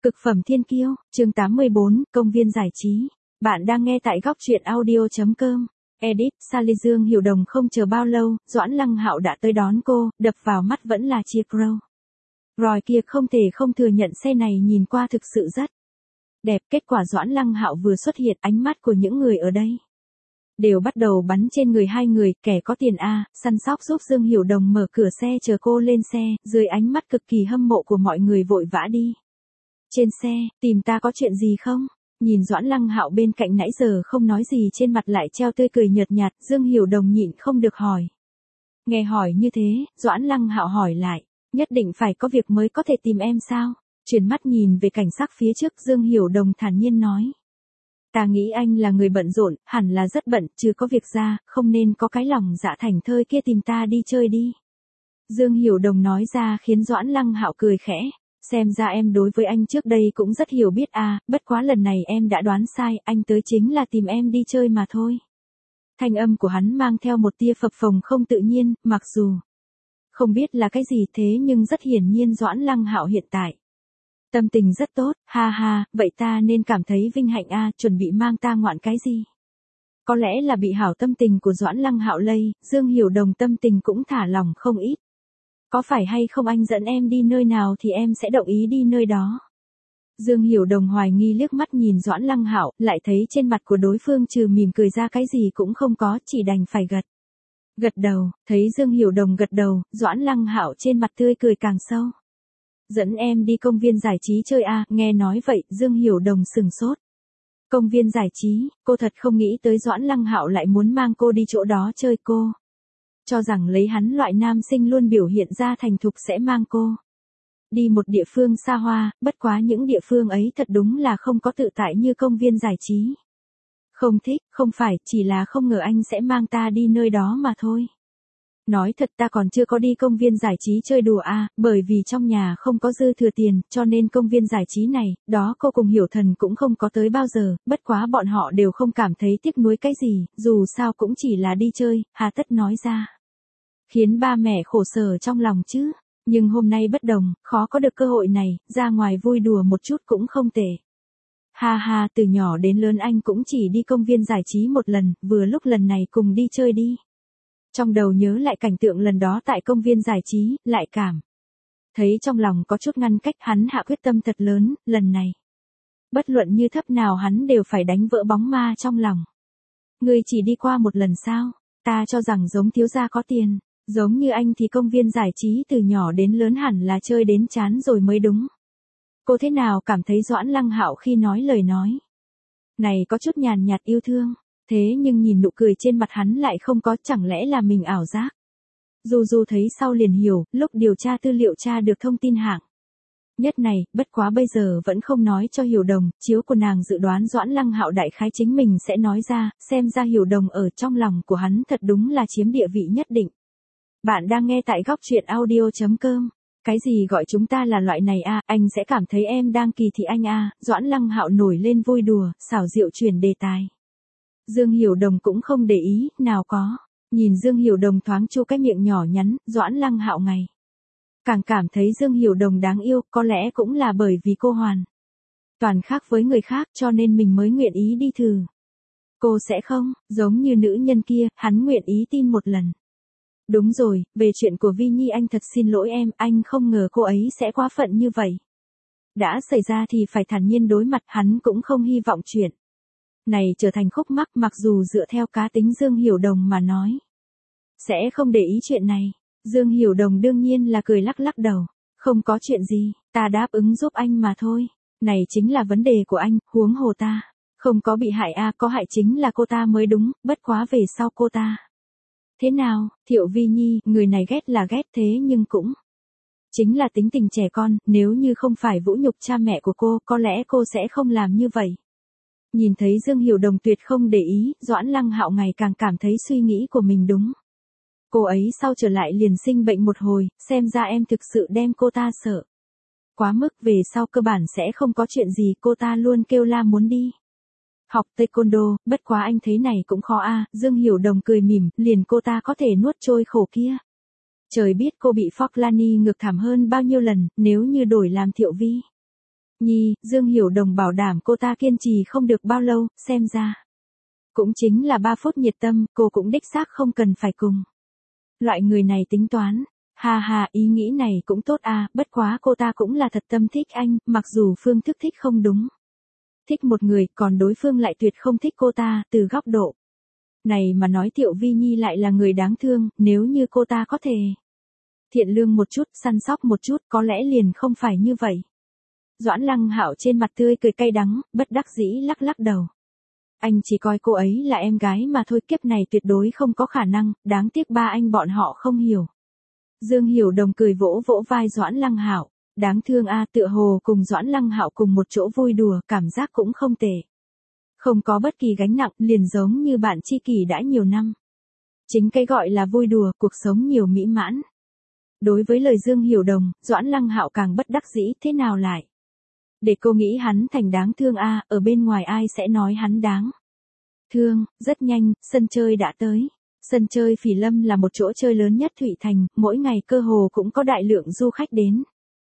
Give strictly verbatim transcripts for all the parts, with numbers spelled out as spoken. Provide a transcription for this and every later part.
Cực phẩm thiên kiêu, chương tám mươi bốn, công viên giải trí. Bạn đang nghe tại góc truyện audio chấm com. Edit, Sally Dương Hiểu Đồng không chờ bao lâu, Doãn Lăng Hạo đã tới đón cô, đập vào mắt vẫn là chia Crow. Rồi kia không thể không thừa nhận xe này nhìn qua thực sự rất đẹp. Kết quả Doãn Lăng Hạo vừa xuất hiện, ánh mắt của những người ở đây đều bắt đầu bắn trên người hai người. Kẻ có tiền a, săn sóc giúp Dương Hiểu Đồng mở cửa xe chờ cô lên xe, dưới ánh mắt cực kỳ hâm mộ của mọi người vội vã đi. Trên xe, tìm ta có chuyện gì không? Nhìn Doãn Lăng Hạo bên cạnh nãy giờ không nói gì, trên mặt lại treo tươi cười nhợt nhạt, Dương Hiểu Đồng nhịn không được hỏi. Nghe hỏi như thế, Doãn Lăng Hạo hỏi lại, nhất định phải có việc mới có thể tìm em sao? Chuyển mắt nhìn về cảnh sắc phía trước, Dương Hiểu Đồng thản nhiên nói. Ta nghĩ anh là người bận rộn, hẳn là rất bận, chứ có việc ra, không nên có cái lòng dạ thảnh thơi kia tìm ta đi chơi đi. Dương Hiểu Đồng nói ra khiến Doãn Lăng Hạo cười khẽ. Xem ra em đối với anh trước đây cũng rất hiểu biết à, bất quá lần này em đã đoán sai, anh tới chính là tìm em đi chơi mà thôi. Thanh âm của hắn mang theo một tia phập phồng không tự nhiên, mặc dù không biết là cái gì, thế nhưng rất hiển nhiên Doãn Lăng Hạo hiện tại tâm tình rất tốt. Ha ha, vậy ta nên cảm thấy vinh hạnh à, chuẩn bị mang ta ngoạn cái gì? Có lẽ là bị hảo tâm tình của Doãn Lăng Hạo lây, Dương Hiểu Đồng tâm tình cũng thả lỏng không ít. Có phải hay không anh dẫn em đi nơi nào thì em sẽ đồng ý đi nơi đó. Dương Hiểu Đồng hoài nghi liếc mắt nhìn Doãn Lăng Hạo, lại thấy trên mặt của đối phương trừ mỉm cười ra cái gì cũng không có, chỉ đành phải gật. Gật đầu, thấy Dương Hiểu Đồng gật đầu, Doãn Lăng Hạo trên mặt tươi cười càng sâu. Dẫn em đi công viên giải trí chơi à, nghe nói vậy, Dương Hiểu Đồng sừng sốt. Công viên giải trí, cô thật không nghĩ tới Doãn Lăng Hạo lại muốn mang cô đi chỗ đó chơi. Cô cho rằng lấy hắn loại nam sinh luôn biểu hiện ra thành thục sẽ mang cô đi một địa phương xa hoa, bất quá những địa phương ấy thật đúng là không có tự tại như công viên giải trí. Không thích, không phải, chỉ là không ngờ anh sẽ mang ta đi nơi đó mà thôi. Nói thật ta còn chưa có đi công viên giải trí chơi đùa à, bởi vì trong nhà không có dư thừa tiền, cho nên công viên giải trí này, đó cô cùng Hiểu Thần cũng không có tới bao giờ, bất quá bọn họ đều không cảm thấy tiếc nuối cái gì, dù sao cũng chỉ là đi chơi, hà tất nói ra. Khiến ba mẹ khổ sở trong lòng chứ, nhưng hôm nay bất đồng, khó có được cơ hội này, ra ngoài vui đùa một chút cũng không tệ. Ha ha, từ nhỏ đến lớn anh cũng chỉ đi công viên giải trí một lần, vừa lúc lần này cùng đi chơi đi. Trong đầu nhớ lại cảnh tượng lần đó tại công viên giải trí, lại cảm thấy trong lòng có chút ngăn cách. Hắn hạ quyết tâm thật lớn, lần này bất luận như thấp nào hắn đều phải đánh vỡ bóng ma trong lòng. Ngươi chỉ đi qua một lần sao? Ta cho rằng giống thiếu gia có tiền, giống như anh thì công viên giải trí từ nhỏ đến lớn hẳn là chơi đến chán rồi mới đúng. Cô thế nào cảm thấy Doãn Lăng Hạo khi nói lời nói này có chút nhàn nhạt yêu thương, thế nhưng nhìn nụ cười trên mặt hắn lại không có, chẳng lẽ là mình ảo giác. Du Du thấy sau liền hiểu, lúc điều tra tư liệu tra được thông tin hạng nhất này, bất quá bây giờ vẫn không nói cho Hiểu Đồng, chiếu của nàng dự đoán Doãn Lăng Hạo đại khái chính mình sẽ nói ra, xem ra Hiểu Đồng ở trong lòng của hắn thật đúng là chiếm địa vị nhất định. Bạn đang nghe tại góc truyện audio chấm com. Cái gì gọi chúng ta là loại này à, anh sẽ cảm thấy em đang kỳ thị anh à, Doãn Lăng Hạo nổi lên vui đùa, xảo diệu chuyển đề tài. Dương Hiểu Đồng cũng không để ý, nào có. Nhìn Dương Hiểu Đồng thoáng chu cái miệng nhỏ nhắn, Doãn Lăng Hạo ngày càng cảm thấy Dương Hiểu Đồng đáng yêu, có lẽ cũng là bởi vì cô hoàn toàn khác với người khác cho nên mình mới nguyện ý đi thử. Cô sẽ không, giống như nữ nhân kia, hắn nguyện ý tin một lần. Đúng rồi, về chuyện của Vi Nhi anh thật xin lỗi em, anh không ngờ cô ấy sẽ quá phận như vậy. Đã xảy ra thì phải thản nhiên đối mặt, hắn cũng không hy vọng chuyện này trở thành khúc mắc, mặc dù dựa theo cá tính Dương Hiểu Đồng mà nói sẽ không để ý chuyện này. Dương Hiểu Đồng đương nhiên là cười lắc lắc đầu. Không có chuyện gì, ta đáp ứng giúp anh mà thôi. Này chính là vấn đề của anh, huống hồ ta không có bị hại à, có hại chính là cô ta mới đúng, bất quá về sau cô ta. Thế nào, Thiệu Vi Nhi, người này ghét là ghét thế nhưng cũng chính là tính tình trẻ con, nếu như không phải vũ nhục cha mẹ của cô, có lẽ cô sẽ không làm như vậy. Nhìn thấy Dương Hiểu Đồng tuyệt không để ý, Doãn Lăng Hạo ngày càng cảm thấy suy nghĩ của mình đúng. Cô ấy sau trở lại liền sinh bệnh một hồi, xem ra em thực sự đem cô ta sợ quá mức, về sau cơ bản sẽ không có chuyện gì, cô ta luôn kêu la muốn đi học taekwondo, bất quá anh thấy này cũng khó a. Dương Hiểu Đồng cười mỉm, liền cô ta có thể nuốt trôi khổ kia. Trời biết cô bị Forlani ngược thảm hơn bao nhiêu lần, nếu như đổi làm Thiệu Vi Nhi, Dương Hiểu Đồng bảo đảm cô ta kiên trì không được bao lâu, xem ra. Cũng chính là ba phút nhiệt tâm, cô cũng đích xác không cần phải cùng. Loại người này tính toán. Ha ha, ý nghĩ này cũng tốt à, bất quá cô ta cũng là thật tâm thích anh, mặc dù phương thức thích không đúng. Thích một người, còn đối phương lại tuyệt không thích cô ta, từ góc độ. Này mà nói Thiệu Vi Nhi lại là người đáng thương, nếu như cô ta có thể thiện lương một chút, săn sóc một chút, có lẽ liền không phải như vậy. Doãn Lăng Hạo trên mặt tươi cười cay đắng, bất đắc dĩ lắc lắc đầu. Anh chỉ coi cô ấy là em gái mà thôi, kiếp này tuyệt đối không có khả năng, đáng tiếc ba anh bọn họ không hiểu. Dương Hiểu Đồng cười vỗ vỗ vai Doãn Lăng Hạo, đáng thương a, tựa hồ cùng Doãn Lăng Hạo cùng một chỗ vui đùa, cảm giác cũng không tệ. Không có bất kỳ gánh nặng, liền giống như bạn tri kỷ đã nhiều năm. Chính cái gọi là vui đùa, cuộc sống nhiều mỹ mãn. Đối với lời Dương Hiểu Đồng, Doãn Lăng Hạo càng bất đắc dĩ, thế nào lại? Để cô nghĩ hắn thành đáng thương a, ở bên ngoài ai sẽ nói hắn đáng thương. Rất nhanh, sân chơi đã tới. Sân chơi Phỉ Lâm là một chỗ chơi lớn nhất Thụy Thành, mỗi ngày cơ hồ cũng có đại lượng du khách đến.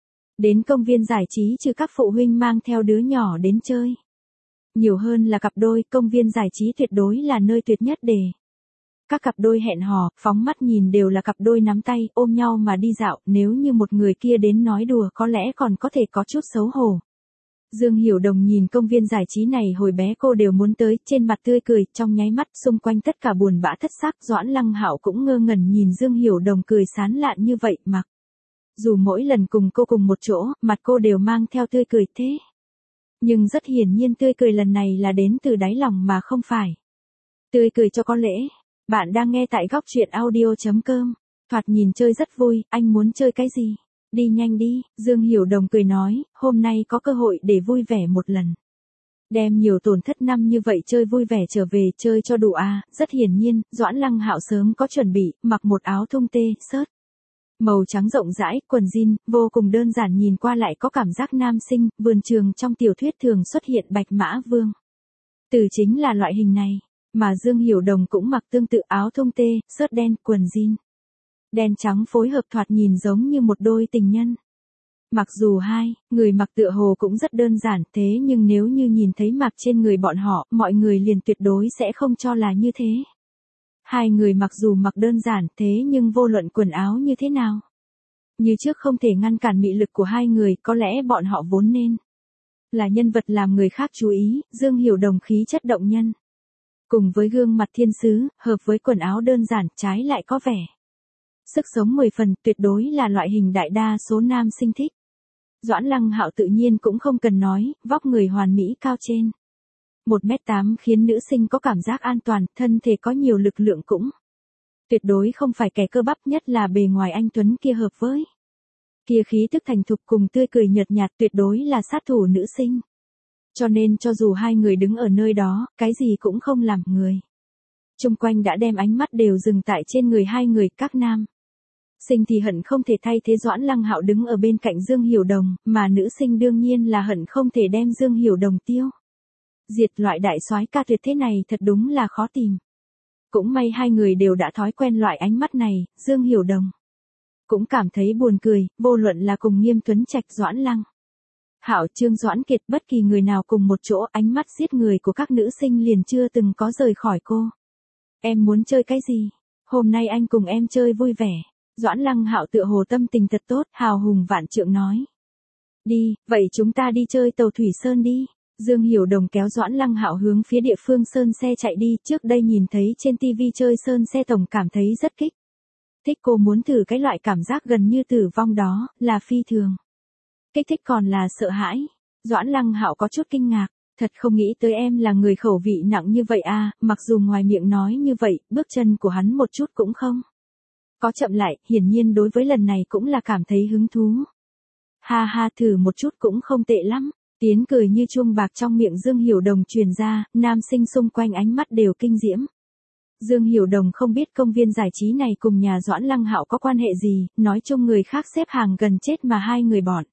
Đến công viên giải trí trừ các phụ huynh mang theo đứa nhỏ đến chơi. Nhiều hơn là cặp đôi, công viên giải trí tuyệt đối là nơi tuyệt nhất để các cặp đôi hẹn hò, phóng mắt nhìn đều là cặp đôi nắm tay, ôm nhau mà đi dạo, nếu như một người kia đến nói đùa có lẽ còn có thể có chút xấu hổ. Dương Hiểu Đồng nhìn công viên giải trí này hồi bé cô đều muốn tới, trên mặt tươi cười, trong nháy mắt xung quanh tất cả buồn bã thất xác, Doãn Lăng Hạo cũng ngơ ngẩn nhìn Dương Hiểu Đồng cười sán lạn như vậy, mặc dù mỗi lần cùng cô cùng một chỗ, mặt cô đều mang theo tươi cười thế. Nhưng rất hiển nhiên tươi cười lần này là đến từ đáy lòng mà không phải tươi cười cho có lễ. Bạn đang nghe tại góc truyện audio chấm com. Thoạt nhìn chơi rất vui, anh muốn chơi cái gì? Đi nhanh đi, Dương Hiểu Đồng cười nói, hôm nay có cơ hội để vui vẻ một lần. Đem nhiều tổn thất năm như vậy chơi vui vẻ trở về chơi cho đủ à, rất hiển nhiên, Doãn Lăng Hạo sớm có chuẩn bị, mặc một áo thun tê, sớt màu trắng rộng rãi, quần jean, vô cùng đơn giản nhìn qua lại có cảm giác nam sinh, vườn trường trong tiểu thuyết thường xuất hiện Bạch Mã Vương. Từ chính là loại hình này, mà Dương Hiểu Đồng cũng mặc tương tự áo thun tê, sớt đen, quần jean đen trắng phối hợp thoạt nhìn giống như một đôi tình nhân. Mặc dù hai người mặc tựa hồ cũng rất đơn giản, thế nhưng nếu như nhìn thấy mặc trên người bọn họ, mọi người liền tuyệt đối sẽ không cho là như thế. Hai người mặc dù mặc đơn giản, thế nhưng vô luận quần áo như thế nào, như trước không thể ngăn cản mị lực của hai người, có lẽ bọn họ vốn nên là nhân vật làm người khác chú ý. Dương Hiểu Đồng khí chất động nhân, cùng với gương mặt thiên sứ, hợp với quần áo đơn giản, trái lại có vẻ sức sống mười phần, tuyệt đối là loại hình đại đa số nam sinh thích. Doãn Lăng Hạo tự nhiên cũng không cần nói, vóc người hoàn mỹ cao trên một mét tám khiến nữ sinh có cảm giác an toàn, thân thể có nhiều lực lượng cũng tuyệt đối không phải kẻ cơ bắp, nhất là bề ngoài anh tuấn kia hợp với kia khí tức thành thục cùng tươi cười nhợt nhạt, tuyệt đối là sát thủ nữ sinh. Cho nên cho dù hai người đứng ở nơi đó, cái gì cũng không làm, người chung quanh đã đem ánh mắt đều dừng tại trên người hai người. Các nam sinh thì hận không thể thay thế Doãn Lăng Hạo đứng ở bên cạnh Dương Hiểu Đồng, mà nữ sinh đương nhiên là hận không thể đem Dương Hiểu Đồng tiêu diệt. Loại đại soái ca tuyệt thế này thật đúng là khó tìm. Cũng may hai người đều đã thói quen loại ánh mắt này. Dương Hiểu Đồng cũng cảm thấy buồn cười, vô luận là cùng Nghiêm Tuấn Trạch, Doãn Lăng Hạo, Trương Doãn Kiệt, bất kỳ người nào cùng một chỗ, ánh mắt giết người của các nữ sinh liền chưa từng có rời khỏi cô. Em muốn chơi cái gì? Hôm nay anh cùng em chơi vui vẻ. Doãn Lăng Hạo tựa hồ tâm tình thật tốt, hào hùng vạn trượng nói. Đi, vậy chúng ta đi chơi tàu thủy sơn đi. Dương Hiểu Đồng kéo Doãn Lăng Hạo hướng phía địa phương sơn xe chạy đi, trước đây nhìn thấy trên tivi chơi sơn xe tổng cảm thấy rất kích thích, cô muốn thử cái loại cảm giác gần như tử vong đó, là phi thường kích thích còn là sợ hãi. Doãn Lăng Hạo có chút kinh ngạc, thật không nghĩ tới em là người khẩu vị nặng như vậy à, mặc dù ngoài miệng nói như vậy, bước chân của hắn một chút cũng không có chậm lại, hiển nhiên đối với lần này cũng là cảm thấy hứng thú. Ha ha, thử một chút cũng không tệ lắm. Tiếng cười như chuông bạc trong miệng Dương Hiểu Đồng truyền ra, nam sinh xung quanh ánh mắt đều kinh diễm. Dương Hiểu Đồng không biết công viên giải trí này cùng nhà Doãn Lăng Hạo có quan hệ gì, nói chung người khác xếp hàng gần chết mà hai người bọn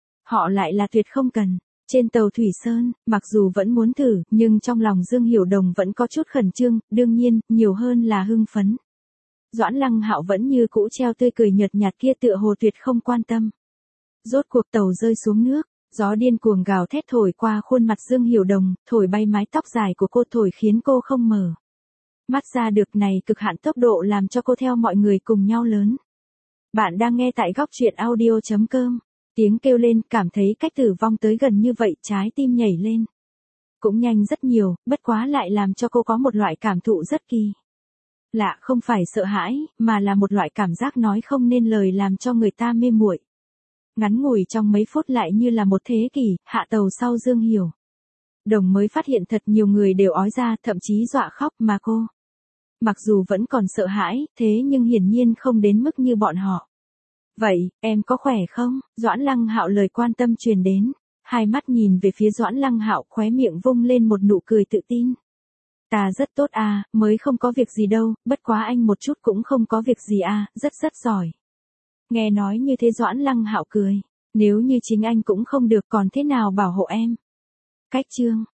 họ lại là tuyệt không cần. Trên tàu Thủy Sơn, mặc dù vẫn muốn thử, nhưng trong lòng Dương Hiểu Đồng vẫn có chút khẩn trương, đương nhiên, nhiều hơn là hưng phấn. Doãn Lăng Hạo vẫn như cũ treo tươi cười nhợt nhạt kia, tựa hồ tuyệt không quan tâm. Rốt cuộc tàu rơi xuống nước, Gió điên cuồng gào thét thổi qua khuôn mặt Dương Hiểu Đồng, thổi bay mái tóc dài của cô, thổi khiến cô không mở mắt ra được, này cực hạn tốc độ làm cho cô theo mọi người cùng nhau lớn. Bạn đang nghe tại góc truyện audio chấm com. Tiếng kêu lên, cảm thấy cách tử vong tới gần như vậy, trái tim nhảy lên cũng nhanh rất nhiều, bất quá lại làm cho cô có một loại cảm thụ rất kỳ lạ, không phải sợ hãi, mà là một loại cảm giác nói không nên lời làm cho người ta mê muội. Ngắn ngủi trong mấy phút lại như là một thế kỷ, hạ tàu sau Dương Hiểu Đồng mới phát hiện thật nhiều người đều ói ra, thậm chí dọa khóc, mà cô mặc dù vẫn còn sợ hãi, thế nhưng hiển nhiên không đến mức như bọn họ. Vậy, em có khỏe không? Doãn Lăng Hạo lời quan tâm truyền đến, hai mắt nhìn về phía Doãn Lăng Hạo, khóe miệng vung lên một nụ cười tự tin. Ta rất tốt à, mới không có việc gì đâu, bất quá anh một chút cũng không có việc gì à, rất rất giỏi. Nghe nói như thế Doãn Lăng Hạo cười, nếu như chính anh cũng không được còn thế nào bảo hộ em. Cách chương